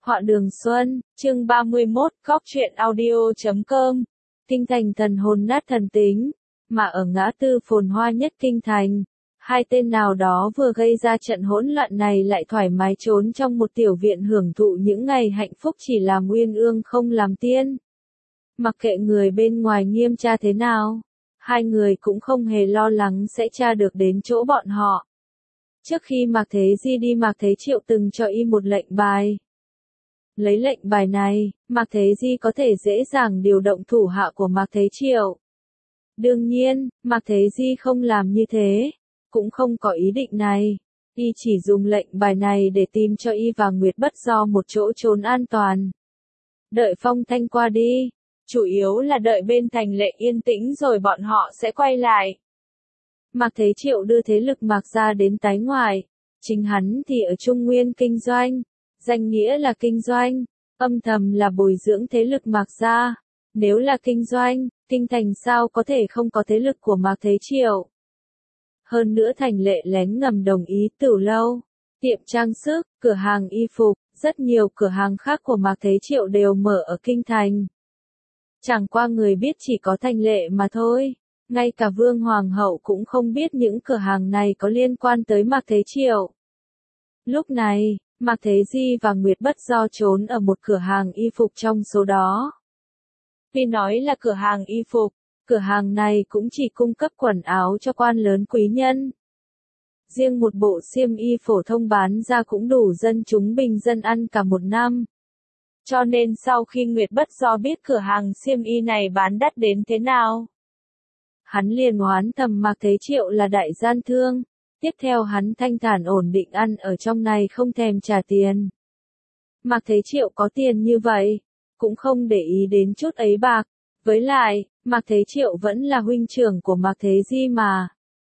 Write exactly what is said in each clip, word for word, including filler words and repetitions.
Họa đường Xuân, chương ba mươi mốt, góc truyện audio chấm com. Kinh thành thần hồn nát thần tính, mà ở ngã tư phồn hoa nhất kinh thành, hai tên nào đó vừa gây ra trận hỗn loạn này lại thoải mái trốn trong một tiểu viện hưởng thụ những ngày hạnh phúc chỉ làm uyên ương không làm tiên. Mặc kệ người bên ngoài nghiêm tra thế nào, hai người cũng không hề lo lắng sẽ tra được đến chỗ bọn họ. Trước khi Mạc Thế Di đi, Mạc Thế Triệu từng cho y một lệnh bài. Lấy lệnh bài này, Mạc Thế Di có thể dễ dàng điều động thủ hạ của Mạc Thế Triệu. Đương nhiên, Mạc Thế Di không làm như thế, cũng không có ý định này. Y chỉ dùng lệnh bài này để tìm cho y và Nguyệt Bất Do một chỗ trốn an toàn. Đợi phong thanh qua đi, chủ yếu là đợi bên thành lệ yên tĩnh rồi bọn họ sẽ quay lại. Mạc Thế Triệu đưa thế lực Mạc gia đến tái ngoại, chính hắn thì ở Trung Nguyên kinh doanh. Danh nghĩa là kinh doanh, âm thầm là bồi dưỡng thế lực Mạc gia. Nếu là kinh doanh, kinh thành sao có thể không có thế lực của Mạc Thế Triệu. Hơn nữa thành lệ lén ngầm đồng ý Tửu lâu, tiệm trang sức, cửa hàng y phục, rất nhiều cửa hàng khác của Mạc Thế Triệu đều mở ở kinh thành. Chẳng qua người biết chỉ có thành lệ mà thôi, ngay cả Vương Hoàng hậu cũng không biết những cửa hàng này có liên quan tới Mạc Thế Triệu. Lúc này, Mạc Thế Di và Nguyệt Bất Do trốn ở một cửa hàng y phục trong số đó. Vì nói là cửa hàng y phục, cửa hàng này cũng chỉ cung cấp quần áo cho quan lớn quý nhân. Riêng một bộ xiêm y phổ thông bán ra cũng đủ dân chúng bình dân ăn cả một năm. Cho nên sau khi Nguyệt Bất Do biết cửa hàng xiêm y này bán đắt đến thế nào, hắn liền oán thầm Mạc Thế Triệu là đại gian thương. Tiếp theo hắn thanh thản ổn định ăn ở trong này không thèm trả tiền. Mạc Thế Triệu có tiền như vậy, cũng không để ý đến chút ấy bạc. Với lại, Mạc Thế Triệu vẫn là huynh trưởng của Mạc Thế Di mà.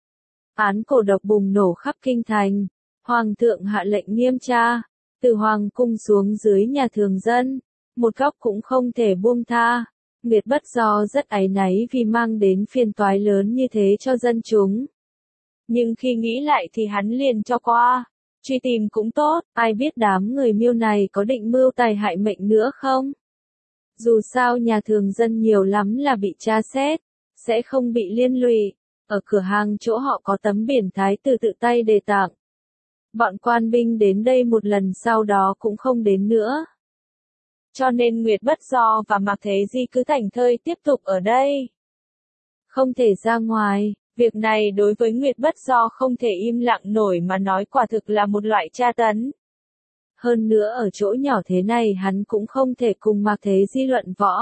Án cổ độc bùng nổ khắp kinh thành, Hoàng thượng hạ lệnh nghiêm tra, từ Hoàng cung xuống dưới nhà thường dân, một góc cũng không thể buông tha. Nguyệt Bất Do rất áy náy vì mang đến phiền toái lớn như thế cho dân chúng. Nhưng khi nghĩ lại thì hắn liền cho qua, truy tìm cũng tốt, ai biết đám người Miêu này có định mưu tài hại mệnh nữa không? Dù sao nhà thường dân nhiều lắm là bị tra xét, sẽ không bị liên lụy, ở cửa hàng chỗ họ có tấm biển thái tử tự tay đề tặng. Bọn quan binh đến đây một lần sau đó cũng không đến nữa. Cho nên Nguyệt Bất Do và Mạc Thế Di cứ thảnh thơi tiếp tục ở đây. Không thể ra ngoài. Việc này đối với Nguyệt Bất Do không thể im lặng nổi mà nói quả thực là một loại tra tấn. Hơn nữa ở chỗ nhỏ thế này hắn cũng không thể cùng Mạc Thế Di luận võ.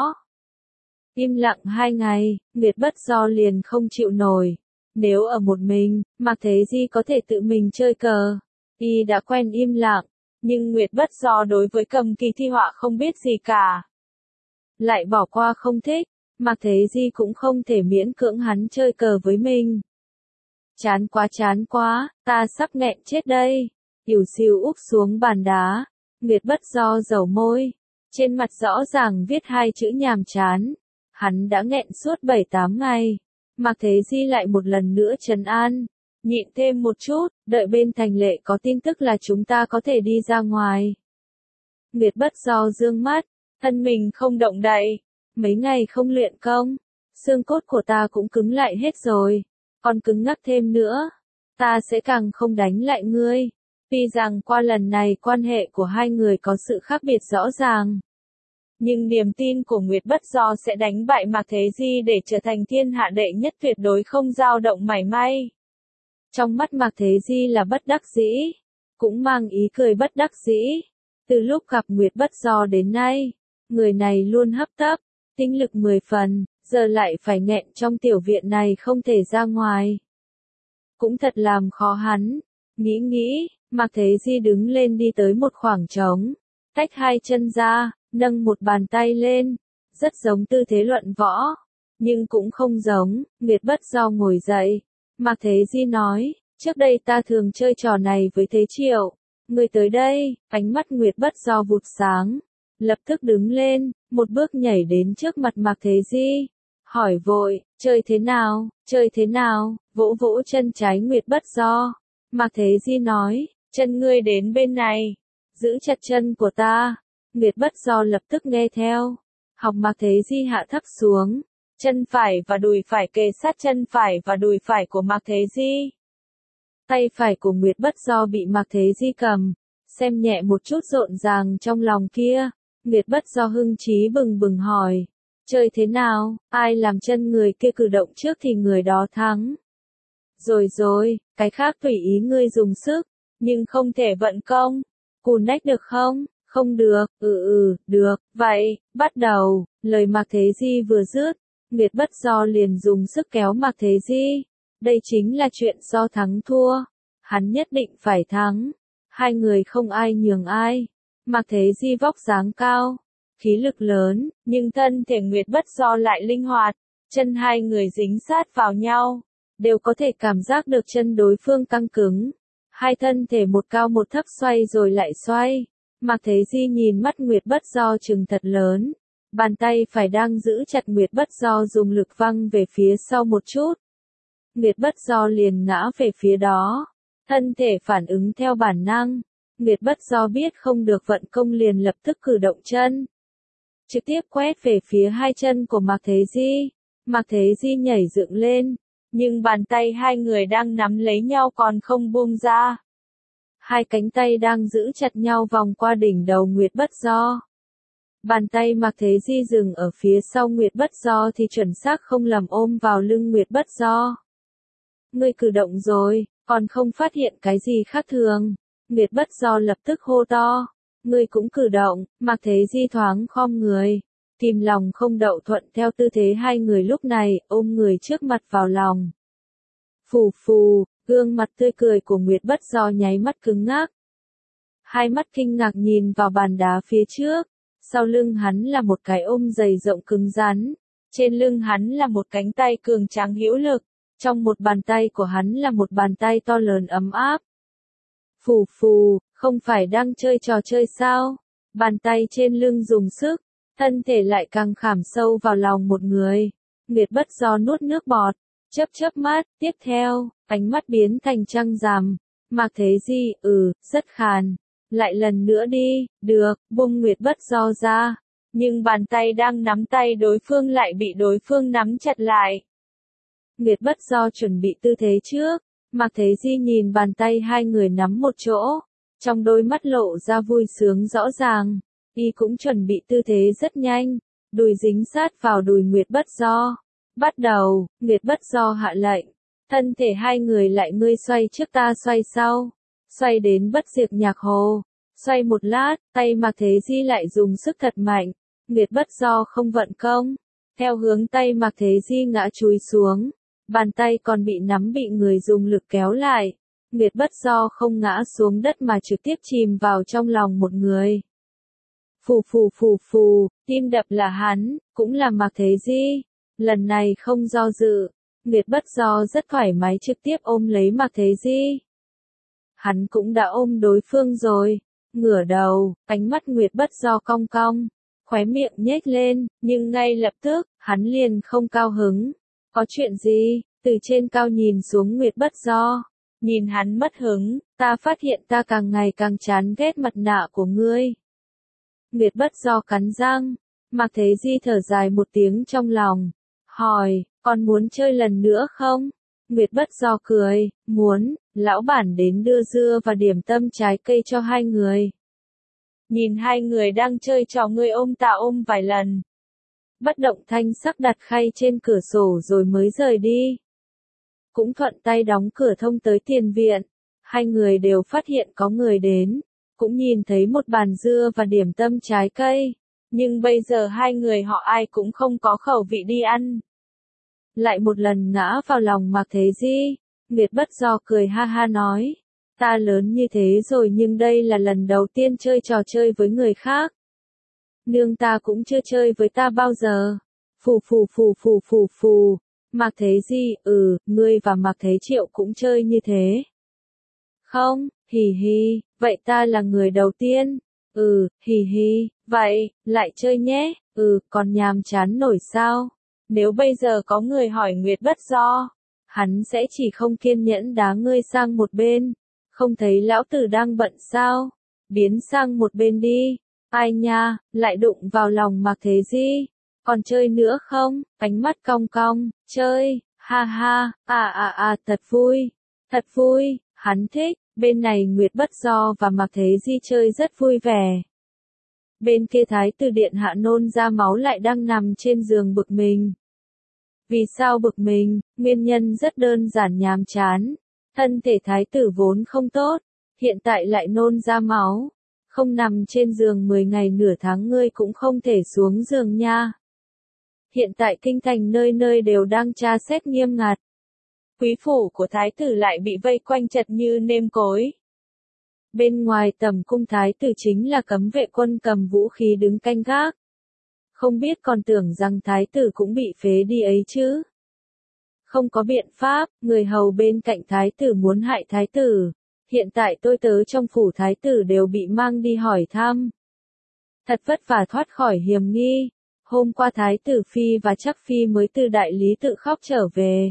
Im lặng hai ngày, Nguyệt Bất Do liền không chịu nổi. Nếu ở một mình, Mạc Thế Di có thể tự mình chơi cờ. Y đã quen im lặng, nhưng Nguyệt Bất Do đối với cầm kỳ thi họa không biết gì cả. Lại bỏ qua không thích. Mạc Thế Di cũng không thể miễn cưỡng hắn chơi cờ với mình. Chán quá chán quá, ta sắp nghẹn chết đây. Ỉu xìu úp xuống bàn đá. Nguyệt Bất Do dầu môi. Trên mặt rõ ràng viết hai chữ nhàm chán. Hắn đã nghẹn suốt bảy tám ngày. Mạc Thế Di lại một lần nữa trấn an. Nhịn thêm một chút, đợi bên thành lệ có tin tức là chúng ta có thể đi ra ngoài. Nguyệt Bất Do dương mắt. Thân mình không động đậy. Mấy ngày không luyện công, xương cốt của ta cũng cứng lại hết rồi, còn cứng ngắc thêm nữa, ta sẽ càng không đánh lại ngươi. Tuy rằng qua lần này quan hệ của hai người có sự khác biệt rõ ràng, nhưng niềm tin của Nguyệt Bất Do sẽ đánh bại Mạc Thế Di để trở thành thiên hạ đệ nhất tuyệt đối không dao động mảy may. Trong mắt Mạc Thế Di là bất đắc dĩ, cũng mang ý cười bất đắc dĩ. Từ lúc gặp Nguyệt Bất Do đến nay, người này luôn hấp tấp. Tinh lực mười phần, giờ lại phải nghẹn trong tiểu viện này không thể ra ngoài. Cũng thật làm khó hắn. Nghĩ nghĩ, Mạc Thế Di đứng lên đi tới một khoảng trống, tách hai chân ra, nâng một bàn tay lên, rất giống tư thế luận võ, nhưng cũng không giống. Nguyệt Bất Do ngồi dậy, Mạc Thế Di nói, trước đây ta thường chơi trò này với Thế Triệu, ngươi tới đây. Ánh mắt Nguyệt Bất Do vụt sáng, lập tức đứng lên, một bước nhảy đến trước mặt Mạc Thế Di, hỏi vội, chơi thế nào, chơi thế nào, vỗ vỗ chân trái Nguyệt Bất Do. Mạc Thế Di nói, chân ngươi đến bên này, giữ chặt chân của ta. Nguyệt Bất Do lập tức nghe theo. Học Mạc Thế Di hạ thấp xuống. Chân phải và đùi phải kề sát chân phải và đùi phải của Mạc Thế Di. Tay phải của Nguyệt Bất Do bị Mạc Thế Di cầm. Xem nhẹ một chút rộn ràng trong lòng kia. Nguyệt Bất Do hưng trí bừng bừng hỏi. Chơi thế nào, ai làm chân người kia cử động trước thì người đó thắng. Rồi rồi, cái khác tùy ý ngươi dùng sức, nhưng không thể vận công. Cù nách được không? Không được, ừ ừ, được, vậy, bắt đầu. Lời Mạc Thế Di vừa dứt, Nguyệt Bất Do liền dùng sức kéo Mạc Thế Di. Đây chính là chuyện so thắng thua. Hắn nhất định phải thắng. Hai người không ai nhường ai. Mạc Thế Di vóc dáng cao, khí lực lớn, nhưng thân thể Nguyệt Bất Do lại linh hoạt. Chân hai người dính sát vào nhau, đều có thể cảm giác được chân đối phương căng cứng. Hai thân thể một cao một thấp xoay rồi lại xoay. Mạc Thế Di nhìn mắt Nguyệt Bất Do trừng thật lớn. Bàn tay phải đang giữ chặt Nguyệt Bất Do dùng lực văng về phía sau một chút. Nguyệt Bất Do liền ngã về phía đó. Thân thể phản ứng theo bản năng. Nguyệt Bất Do biết không được vận công liền lập tức cử động chân. Trực tiếp quét về phía hai chân của Mạc Thế Di. Mạc Thế Di nhảy dựng lên. Nhưng bàn tay hai người đang nắm lấy nhau còn không buông ra. Hai cánh tay đang giữ chặt nhau vòng qua đỉnh đầu Nguyệt Bất Do. Bàn tay Mạc Thế Di dừng ở phía sau Nguyệt Bất Do thì chuẩn xác không lầm ôm vào lưng Nguyệt Bất Do. Ngươi cử động rồi, còn không phát hiện cái gì khác thường. Nguyệt Bất Do lập tức hô to. Ngươi cũng cử động. Mạc Thế Di thoáng khom người. Kìm lòng không đậu thuận theo tư thế hai người lúc này, ôm người trước mặt vào lòng. Phù phù, gương mặt tươi cười của Nguyệt Bất Do nháy mắt cứng ngắc. Hai mắt kinh ngạc nhìn vào bàn đá phía trước. Sau lưng hắn là một cái ôm dày rộng cứng rắn. Trên lưng hắn là một cánh tay cường tráng hữu lực. Trong một bàn tay của hắn là một bàn tay to lớn ấm áp. Phù phù, không phải đang chơi trò chơi sao? Bàn tay trên lưng dùng sức, thân thể lại càng khảm sâu vào lòng một người. Nguyệt Bất Do nuốt nước bọt, chớp chớp mắt, tiếp theo, ánh mắt biến thành trăng rằm. Mạc Thế Di, ừ, rất khàn. Lại lần nữa đi, được, buông Nguyệt Bất Do ra. Nhưng bàn tay đang nắm tay đối phương lại bị đối phương nắm chặt lại. Nguyệt Bất Do chuẩn bị tư thế trước. Mạc Thế Di nhìn bàn tay hai người nắm một chỗ. Trong đôi mắt lộ ra vui sướng rõ ràng. Y cũng chuẩn bị tư thế rất nhanh. Đùi dính sát vào đùi Nguyệt Bất Do. Bắt đầu, Nguyệt Bất Do hạ lệnh. Thân thể hai người lại ngươi xoay trước ta xoay sau. Xoay đến bất diệt nhạc hồ. Xoay một lát, tay Mạc Thế Di lại dùng sức thật mạnh. Nguyệt Bất Do không vận công. Theo hướng tay Mạc Thế Di ngã chúi xuống. Bàn tay còn bị nắm bị người dùng lực kéo lại. Nguyệt Bất Do không ngã xuống đất mà trực tiếp chìm vào trong lòng một người. Phù phù phù phù, tim đập là hắn, cũng là Mạc Thế Di. Lần này không do dự. Nguyệt Bất Do rất thoải mái trực tiếp ôm lấy Mạc Thế Di. Hắn cũng đã ôm đối phương rồi. Ngửa đầu, ánh mắt Nguyệt Bất Do cong cong. Khóe miệng nhếch lên, nhưng ngay lập tức, hắn liền không cao hứng. Có chuyện gì? Từ trên cao nhìn xuống Nguyệt Bất Do. Nhìn hắn mất hứng, ta phát hiện ta càng ngày càng chán ghét mặt nạ của ngươi. Nguyệt Bất Do cắn răng. Mạc Thế Di thở dài một tiếng trong lòng. Hỏi, còn muốn chơi lần nữa không? Nguyệt Bất Do cười, muốn, lão bản đến đưa dưa và điểm tâm trái cây cho hai người. Nhìn hai người đang chơi trò ngươi ôm ta ôm vài lần. Bất động thanh sắc đặt khay trên cửa sổ rồi mới rời đi. Cũng thuận tay đóng cửa thông tới tiền viện. Hai người đều phát hiện có người đến. Cũng nhìn thấy một bàn dưa và điểm tâm trái cây. Nhưng bây giờ hai người họ ai cũng không có khẩu vị đi ăn. Lại một lần ngã vào lòng Mạc Thế Di. Nguyệt Bất Do cười ha ha nói. Ta lớn như thế rồi nhưng đây là lần đầu tiên chơi trò chơi với người khác. Nương ta cũng chưa chơi với ta bao giờ. Phù phù phù phù phù phù. Mạc Thế Di, ừ, ngươi và Mạc Thế Triệu cũng chơi như thế. Không, hì hì, vậy ta là người đầu tiên. Ừ, hì hì, vậy, lại chơi nhé. Ừ, còn nhàm chán nổi sao? Nếu bây giờ có người hỏi Nguyệt Bất Do, hắn sẽ chỉ không kiên nhẫn đá ngươi sang một bên. Không thấy lão tử đang bận sao? Biến sang một bên đi. Ai nha, lại đụng vào lòng Mạc Thế Di. Còn chơi nữa không? Ánh mắt cong cong, chơi, ha ha, à à à, thật vui, thật vui, hắn thích. Bên này Nguyệt Bất Do và Mạc Thế Di chơi rất vui vẻ. Bên kia thái tử điện hạ nôn ra máu lại đang nằm trên giường bực mình. Vì sao bực mình? Nguyên nhân rất đơn giản nhàm chán. Thân thể thái tử vốn không tốt, hiện tại lại nôn ra máu. Không nằm trên giường mười ngày nửa tháng ngươi cũng không thể xuống giường nha. Hiện tại kinh thành nơi nơi đều đang tra xét nghiêm ngặt. Quý phủ của thái tử lại bị vây quanh chật như nêm cối. Bên ngoài tầm cung thái tử chính là cấm vệ quân cầm vũ khí đứng canh gác. Không biết còn tưởng rằng thái tử cũng bị phế đi ấy chứ. Không có biện pháp, người hầu bên cạnh thái tử muốn hại thái tử. Hiện tại tôi tớ trong phủ thái tử đều bị mang đi hỏi thăm. Thật vất vả thoát khỏi hiểm nghi. Hôm qua thái tử Phi và chắc Phi mới từ đại lý tự khóc trở về.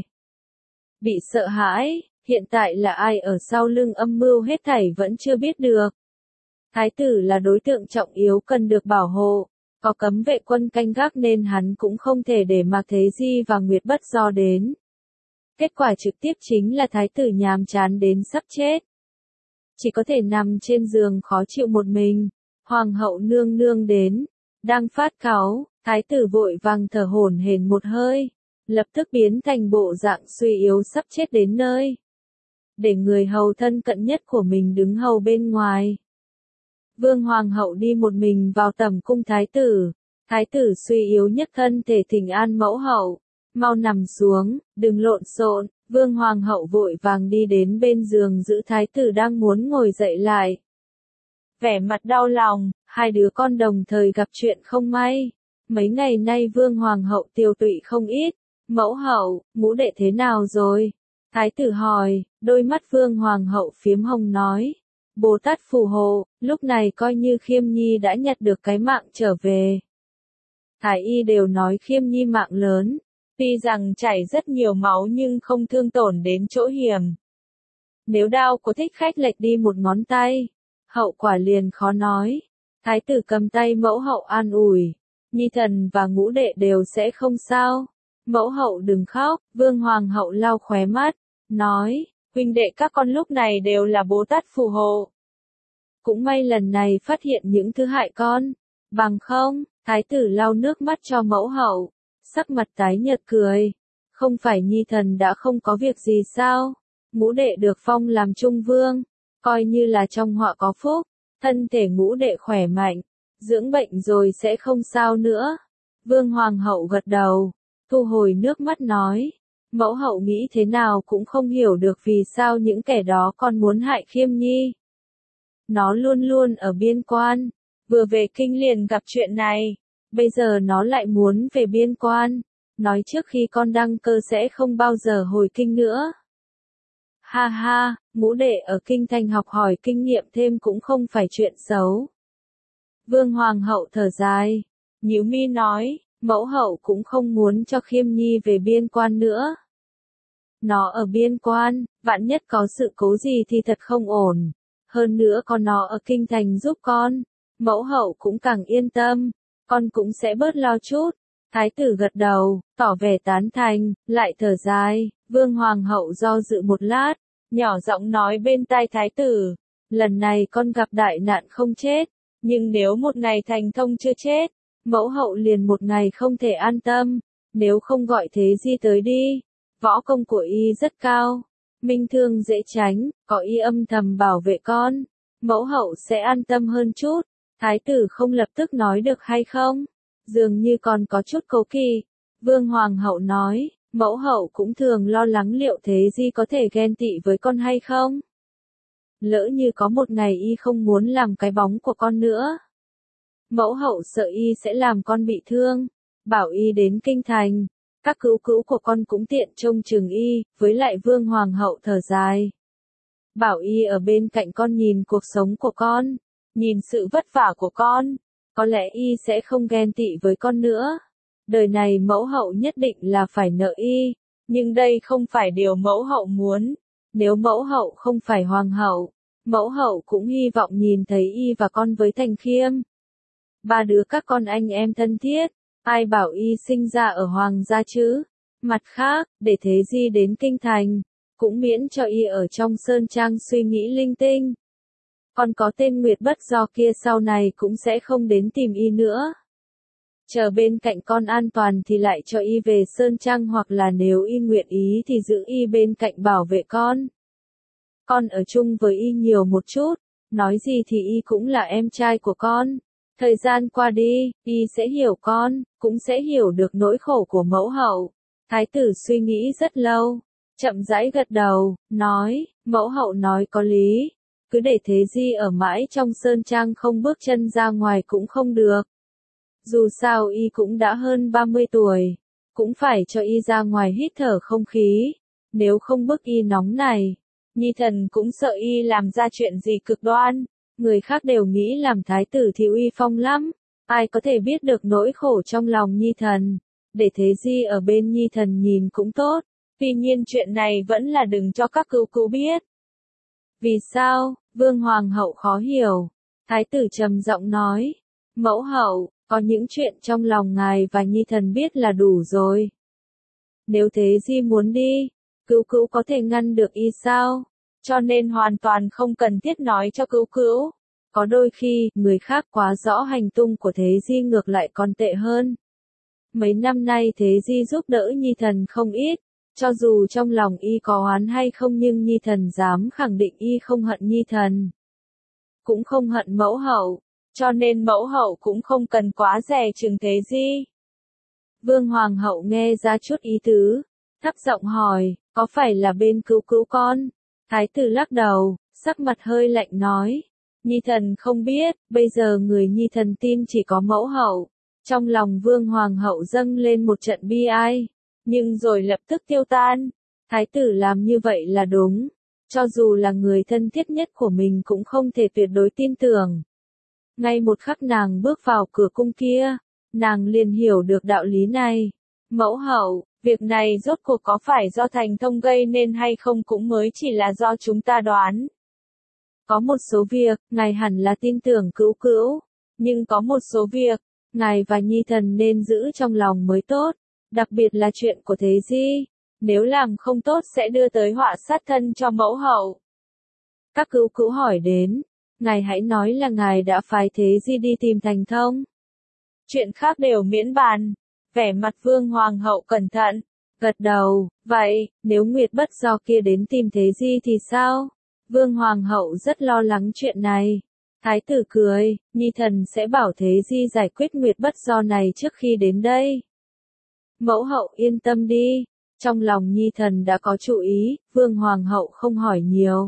Bị sợ hãi, hiện tại là ai ở sau lưng âm mưu hết thảy vẫn chưa biết được. Thái tử là đối tượng trọng yếu cần được bảo hộ, có cấm vệ quân canh gác nên hắn cũng không thể để Mạc Thế Di và Nguyệt Bất Do đến. Kết quả trực tiếp chính là thái tử nhàm chán đến sắp chết. Chỉ có thể nằm trên giường khó chịu một mình, hoàng hậu nương nương đến, đang phát cáu, thái tử vội vàng thở hổn hển một hơi, lập tức biến thành bộ dạng suy yếu sắp chết đến nơi. Để người hầu thân cận nhất của mình đứng hầu bên ngoài. Vương hoàng hậu đi một mình vào tầm cung thái tử, thái tử suy yếu nhất thân thể thỉnh an mẫu hậu, mau nằm xuống, đừng lộn xộn. Vương hoàng hậu vội vàng đi đến bên giường giữ thái tử đang muốn ngồi dậy lại. Vẻ mặt đau lòng, hai đứa con đồng thời gặp chuyện không may. Mấy ngày nay vương hoàng hậu tiêu tụy không ít. Mẫu hậu, ngũ đệ thế nào rồi? Thái tử hỏi, đôi mắt vương hoàng hậu phiếm hồng nói. Bồ Tát phù hộ, lúc này coi như Khiêm Nhi đã nhặt được cái mạng trở về. Thái y đều nói Khiêm Nhi mạng lớn. Tuy rằng chảy rất nhiều máu nhưng không thương tổn đến chỗ hiểm. Nếu đao của thích khách lệch đi một ngón tay, hậu quả liền khó nói. Thái tử cầm tay mẫu hậu an ủi. Nhi thần và ngũ đệ đều sẽ không sao. Mẫu hậu đừng khóc, vương hoàng hậu lau khóe mắt, nói, huynh đệ các con lúc này đều là Bồ Tát phù hộ. Cũng may lần này phát hiện những thứ hại con, bằng không, thái tử lau nước mắt cho mẫu hậu. Sắc mặt tái nhợt cười, không phải nhi thần đã không có việc gì sao, ngũ đệ được phong làm trung vương, coi như là trong họa có phúc, thân thể ngũ đệ khỏe mạnh, dưỡng bệnh rồi sẽ không sao nữa. Vương hoàng hậu gật đầu, thu hồi nước mắt nói, mẫu hậu nghĩ thế nào cũng không hiểu được vì sao những kẻ đó còn muốn hại Khiêm Nhi. Nó luôn luôn ở biên quan, vừa về kinh liền gặp chuyện này. Bây giờ nó lại muốn về biên quan, nói trước khi con đăng cơ sẽ không bao giờ hồi kinh nữa. Ha ha, ngũ đệ ở kinh thành học hỏi kinh nghiệm thêm cũng không phải chuyện xấu. Vương hoàng hậu thở dài, nhíu mi nói, mẫu hậu cũng không muốn cho Khiêm Nhi về biên quan nữa. Nó ở biên quan, vạn nhất có sự cố gì thì thật không ổn. Hơn nữa con nó ở kinh thành giúp con, mẫu hậu cũng càng yên tâm. Con cũng sẽ bớt lo chút. Thái tử gật đầu, tỏ vẻ tán thành, lại thở dài. Vương hoàng hậu do dự một lát, nhỏ giọng nói bên tai thái tử. Lần này con gặp đại nạn không chết, nhưng nếu một ngày thành thông chưa chết, mẫu hậu liền một ngày không thể an tâm. Nếu không gọi Thế Di tới đi, võ công của y rất cao, minh thương dễ tránh, có y âm thầm bảo vệ con, mẫu hậu sẽ an tâm hơn chút. Thái tử không lập tức nói được hay không? Dường như còn có chút cố kỵ. Vương hoàng hậu nói, mẫu hậu cũng thường lo lắng liệu Thế Di có thể ghen tị với con hay không? Lỡ như có một ngày y không muốn làm cái bóng của con nữa. Mẫu hậu sợ y sẽ làm con bị thương, bảo y đến kinh thành. Các cữu cữu của con cũng tiện trông chừng y, với lại vương hoàng hậu thở dài. Bảo y ở bên cạnh con nhìn cuộc sống của con. Nhìn sự vất vả của con, có lẽ y sẽ không ghen tị với con nữa. Đời này mẫu hậu nhất định là phải nợ y, nhưng đây không phải điều mẫu hậu muốn. Nếu mẫu hậu không phải hoàng hậu, mẫu hậu cũng hy vọng nhìn thấy y và con với Thành Khiêm. Ba đứa các con anh em thân thiết, ai bảo y sinh ra ở hoàng gia chứ? Mặt khác, để Thế Di đến kinh thành, cũng miễn cho y ở trong sơn trang suy nghĩ linh tinh. Còn có tên Nguyệt Bất Do kia sau này cũng sẽ không đến tìm y nữa. Chờ bên cạnh con an toàn thì lại cho y về sơn trang, hoặc là nếu y nguyện ý thì giữ y bên cạnh bảo vệ con. Con ở chung với y nhiều một chút, nói gì thì y cũng là em trai của con. Thời gian qua đi, y sẽ hiểu con, cũng sẽ hiểu được nỗi khổ của mẫu hậu. Thái tử suy nghĩ rất lâu, chậm rãi gật đầu, nói, mẫu hậu nói có lý. Cứ để Thế Di ở mãi trong sơn trang không bước chân ra ngoài cũng không được. Dù sao y cũng đã hơn ba mươi tuổi, cũng phải cho y ra ngoài hít thở không khí, nếu không bức y nóng này. Nhi thần cũng sợ y làm ra chuyện gì cực đoan, người khác đều nghĩ làm thái tử thì uy phong lắm, ai có thể biết được nỗi khổ trong lòng Nhi thần, để Thế Di ở bên Nhi thần nhìn cũng tốt, tuy nhiên chuyện này vẫn là đừng cho các cữu cữu biết. Vì sao? Vương Hoàng hậu khó hiểu. Thái tử trầm giọng nói, mẫu hậu, có những chuyện trong lòng ngài và Nhi thần biết là đủ rồi. Nếu Thế Di muốn đi, cữu cữu có thể ngăn được y sao? Cho nên hoàn toàn không cần thiết nói cho cữu cữu. Có đôi khi, người khác quá rõ hành tung của Thế Di ngược lại còn tệ hơn. Mấy năm nay Thế Di giúp đỡ Nhi thần không ít, cho dù trong lòng y có oán hay không nhưng Nhi thần dám khẳng định y không hận Nhi thần. Cũng không hận mẫu hậu, cho nên mẫu hậu cũng không cần quá dè chừng Thế Di. Vương Hoàng hậu nghe ra chút ý tứ, thấp giọng hỏi, có phải là bên cữu cữu con? Thái tử lắc đầu, sắc mặt hơi lạnh nói, Nhi thần không biết, bây giờ người Nhi thần tin chỉ có mẫu hậu. Trong lòng Vương Hoàng hậu dâng lên một trận bi ai, nhưng rồi lập tức tiêu tan. Thái tử làm như vậy là đúng, cho dù là người thân thiết nhất của mình cũng không thể tuyệt đối tin tưởng. Ngay một khắc nàng bước vào cửa cung kia, nàng liền hiểu được đạo lý này. Mẫu hậu, việc này rốt cuộc có phải do Thành Thông gây nên hay không cũng mới chỉ là do chúng ta đoán. Có một số việc, ngài hẳn là tin tưởng cữu cữu, nhưng có một số việc, ngài và Nhi thần nên giữ trong lòng mới tốt, đặc biệt là chuyện của Thế Di, nếu làm không tốt sẽ đưa tới họa sát thân cho mẫu hậu. Các cữu cữu hỏi đến, ngài hãy nói là ngài đã phái Thế Di đi tìm Thành Thông. Chuyện khác đều miễn bàn. Vẻ mặt Vương Hoàng hậu cẩn thận, gật đầu, vậy, nếu Nguyệt Bất Do kia đến tìm Thế Di thì sao? Vương Hoàng hậu rất lo lắng chuyện này. Thái tử cười, Nhi thần sẽ bảo Thế Di giải quyết Nguyệt Bất Do này trước khi đến đây. Mẫu hậu yên tâm đi, trong lòng Nhi thần đã có chủ ý, Vương Hoàng hậu không hỏi nhiều.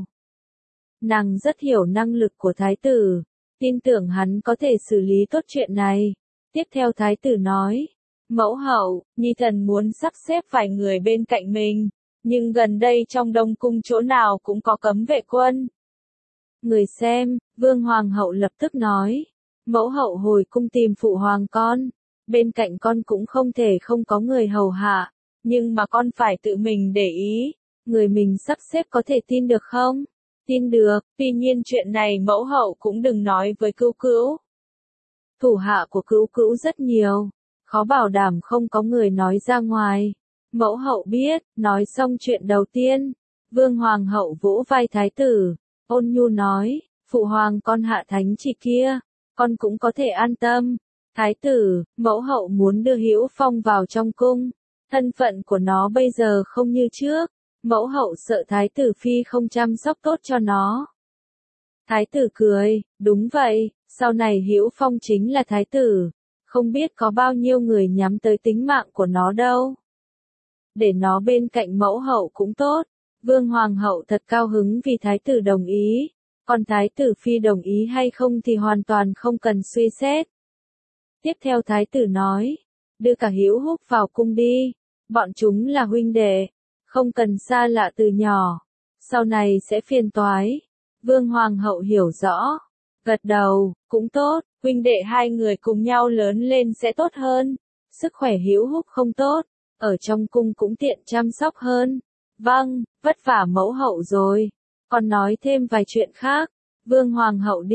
Nàng rất hiểu năng lực của thái tử, tin tưởng hắn có thể xử lý tốt chuyện này. Tiếp theo thái tử nói, mẫu hậu, Nhi thần muốn sắp xếp vài người bên cạnh mình, nhưng gần đây trong Đông Cung chỗ nào cũng có cấm vệ quân. Người xem, Vương Hoàng hậu lập tức nói, mẫu hậu hồi cung tìm phụ hoàng con, bên cạnh con cũng không thể không có người hầu hạ, nhưng mà con phải tự mình để ý, người mình sắp xếp có thể tin được không? Tin được, tuy nhiên chuyện này mẫu hậu cũng đừng nói với cữu cữu. Thủ hạ của cữu cữu rất nhiều, khó bảo đảm không có người nói ra ngoài. Mẫu hậu biết, nói xong chuyện đầu tiên, Vương Hoàng hậu vỗ vai thái tử, ôn nhu nói, phụ hoàng con hạ thánh chỉ kia, con cũng có thể an tâm. Thái tử, mẫu hậu muốn đưa Hữu Phong vào trong cung, thân phận của nó bây giờ không như trước, mẫu hậu sợ thái tử phi không chăm sóc tốt cho nó. Thái tử cười, đúng vậy, sau này Hữu Phong chính là thái tử, không biết có bao nhiêu người nhắm tới tính mạng của nó đâu. Để nó bên cạnh mẫu hậu cũng tốt. Vương Hoàng hậu thật cao hứng vì thái tử đồng ý, còn thái tử phi đồng ý hay không thì hoàn toàn không cần suy xét. Tiếp theo thái tử nói, đưa cả Hữu Húc vào cung đi, bọn chúng là huynh đệ, không cần xa lạ từ nhỏ, sau này sẽ phiền toái. Vương Hoàng hậu hiểu rõ, gật đầu, cũng tốt, huynh đệ hai người cùng nhau lớn lên sẽ tốt hơn, sức khỏe Hữu Húc không tốt, ở trong cung cũng tiện chăm sóc hơn. Vâng, vất vả mẫu hậu rồi, còn nói thêm vài chuyện khác. Vương Hoàng hậu đi,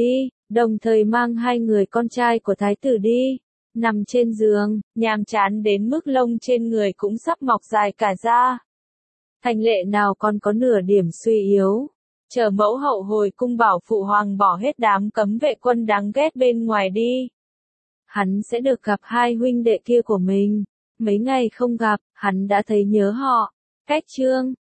đồng thời mang hai người con trai của thái tử đi. Nằm trên giường, nhàm chán đến mức lông trên người cũng sắp mọc dài cả ra. Thành Lệ nào còn có nửa điểm suy yếu. Chờ mẫu hậu hồi cung bảo phụ hoàng bỏ hết đám cấm vệ quân đáng ghét bên ngoài đi. Hắn sẽ được gặp hai huynh đệ kia của mình. Mấy ngày không gặp, hắn đã thấy nhớ họ. Cách chương